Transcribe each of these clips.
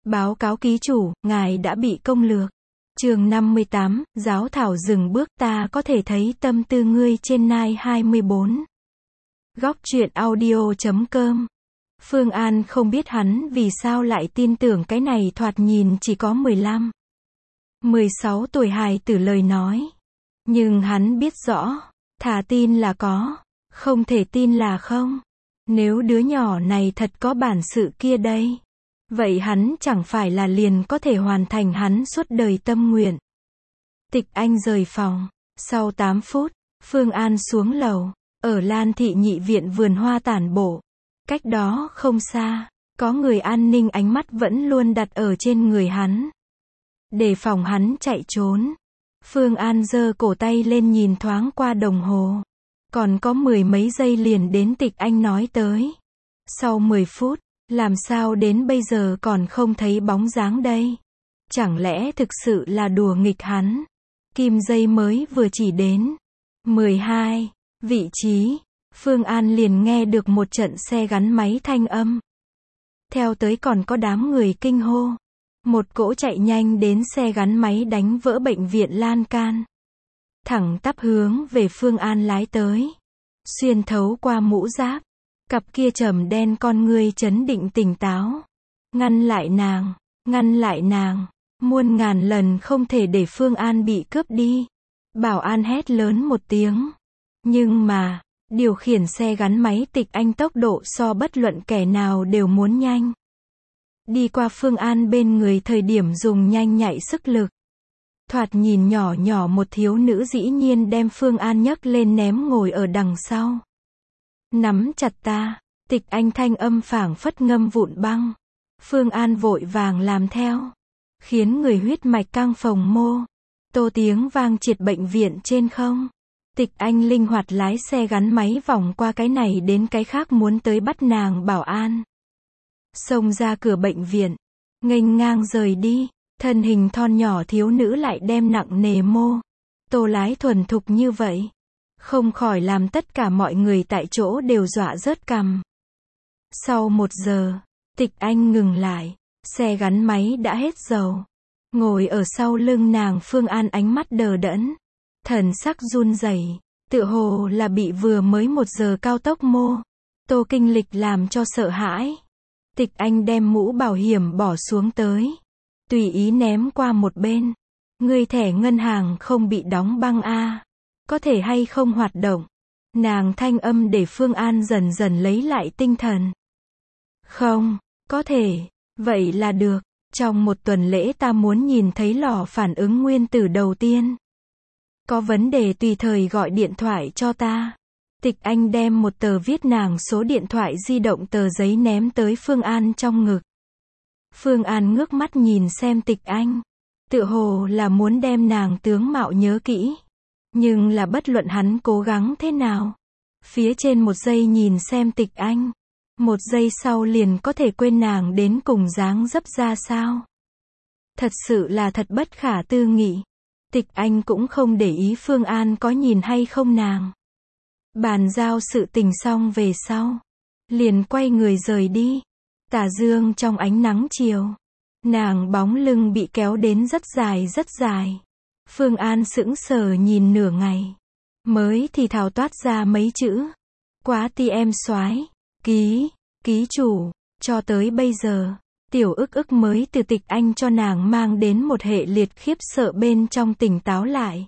Báo cáo ký chủ, ngài đã bị công lược. Chương 58, giáo thảo dừng bước, ta có thể thấy tâm tư ngươi trên Nai 24. Góc truyện audio.com. Phương An không biết hắn vì sao lại tin tưởng cái này thoạt nhìn chỉ có 15, 16 tuổi hài tử lời nói. Nhưng hắn biết rõ, thà tin là có, không thể tin là không. Nếu đứa nhỏ này thật có bản sự kia đây, vậy hắn chẳng phải là liền có thể hoàn thành hắn suốt đời tâm nguyện. Tịch Anh rời phòng. Sau 8 phút, Phương An xuống lầu, ở Lan Thị nhị viện vườn hoa tản bộ. Cách đó không xa, có người an ninh ánh mắt vẫn luôn đặt ở trên người hắn, đề phòng hắn chạy trốn. Phương An giơ cổ tay lên nhìn thoáng qua đồng hồ. Còn có 10 mấy giây liền đến Tịch Anh nói tới. Sau 10 phút, làm sao đến bây giờ còn không thấy bóng dáng đây? Chẳng lẽ thực sự là đùa nghịch hắn? Kim dây mới vừa chỉ đến 12 vị trí, Phương An liền nghe được một trận xe gắn máy thanh âm. Theo tới còn có đám người kinh hô. Một cỗ chạy nhanh đến xe gắn máy đánh vỡ bệnh viện lan can, thẳng tắp hướng về Phương An lái tới. Xuyên thấu qua mũ giáp, cặp kia trầm đen con ngươi chấn định tỉnh táo. Ngăn lại nàng, muôn ngàn lần không thể để Phương An bị cướp đi. Bảo an hét lớn một tiếng. Nhưng mà, điều khiển xe gắn máy Tịch Anh tốc độ so bất luận kẻ nào đều muốn nhanh. Đi qua Phương An bên người thời điểm dùng nhanh nhạy sức lực. Thoạt nhìn nhỏ nhỏ một thiếu nữ dĩ nhiên đem Phương An nhấc lên ném ngồi ở đằng sau. Nắm chặt ta, Tịch Anh thanh âm phảng phất ngâm vụn băng. Phương An vội vàng làm theo, khiến người huyết mạch căng phồng mô. Tô tiếng vang triệt bệnh viện trên không. Tịch Anh linh hoạt lái xe gắn máy vòng qua cái này đến cái khác muốn tới bắt nàng bảo an. Xông ra cửa bệnh viện, nghênh ngang rời đi. Thân hình thon nhỏ thiếu nữ lại đem nặng nề mô tô lái thuần thục như vậy, không khỏi làm tất cả mọi người tại chỗ đều dọa rớt cằm. Sau 1 giờ, Tịch Anh ngừng lại, xe gắn máy đã hết dầu. Ngồi ở sau lưng nàng Phương An ánh mắt đờ đẫn, thần sắc run rẩy, tựa hồ là bị vừa mới 1 giờ cao tốc mô tô kinh lịch làm cho sợ hãi. Tịch Anh đem mũ bảo hiểm bỏ xuống tới, tùy ý ném qua một bên. Ngươi thẻ ngân hàng không bị đóng băng a? Có thể hay không hoạt động? Nàng thanh âm để Phương An dần dần lấy lại tinh thần. Không, có thể, vậy là được. Trong 1 tuần lễ ta muốn nhìn thấy lò phản ứng nguyên tử đầu tiên. Có vấn đề tùy thời gọi điện thoại cho ta. Tịch Anh đem một tờ viết nàng số điện thoại di động tờ giấy ném tới Phương An trong ngực. Phương An ngước mắt nhìn xem Tịch Anh, tựa hồ là muốn đem nàng tướng mạo nhớ kỹ. Nhưng là bất luận hắn cố gắng thế nào, phía trên 1 giây nhìn xem Tịch Anh, 1 giây sau liền có thể quên nàng đến cùng dáng dấp ra sao. Thật sự là thật bất khả tư nghị. Tịch Anh cũng không để ý Phương An có nhìn hay không nàng. Bàn giao sự tình xong về sau, liền quay người rời đi. Tà dương trong ánh nắng chiều, nàng bóng lưng bị kéo đến rất dài. Phương An sững sờ nhìn nửa ngày, mới thì thào toát ra mấy chữ. Quá ti em soái, ký chủ. Cho tới bây giờ, tiểu ức mới từ Tịch Anh cho nàng mang đến một hệ liệt khiếp sợ bên trong tỉnh táo lại.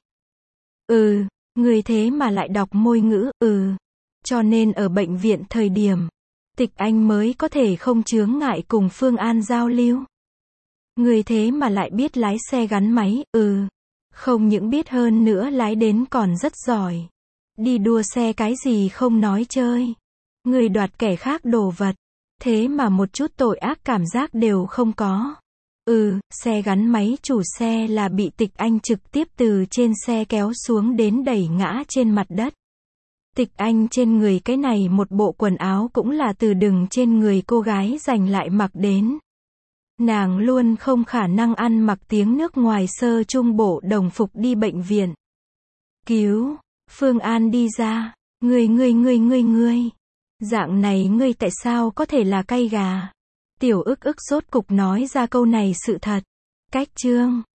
Người thế mà lại đọc môi ngữ, Cho nên ở bệnh viện thời điểm, Tịch Anh mới có thể không chướng ngại cùng Phương An giao lưu. Người thế mà lại biết lái xe gắn máy, Không những biết hơn nữa lái đến còn rất giỏi. Đi đua xe cái gì không nói chơi. Người đoạt kẻ khác đồ vật, thế mà một chút tội ác cảm giác đều không có. Xe gắn máy chủ xe là bị Tịch Anh trực tiếp từ trên xe kéo xuống đến đẩy ngã trên mặt đất. Tịch Anh trên người cái này một bộ quần áo cũng là từ đừng trên người cô gái giành lại mặc đến. Nàng luôn không khả năng ăn mặc tiếng nước ngoài sơ trung bộ đồng phục đi bệnh viện. Cứu, Phương An đi ra, ngươi. Dạng này ngươi tại sao có thể là cay gà? Tiểu ức ức rốt cục nói ra câu này sự thật. Cách chương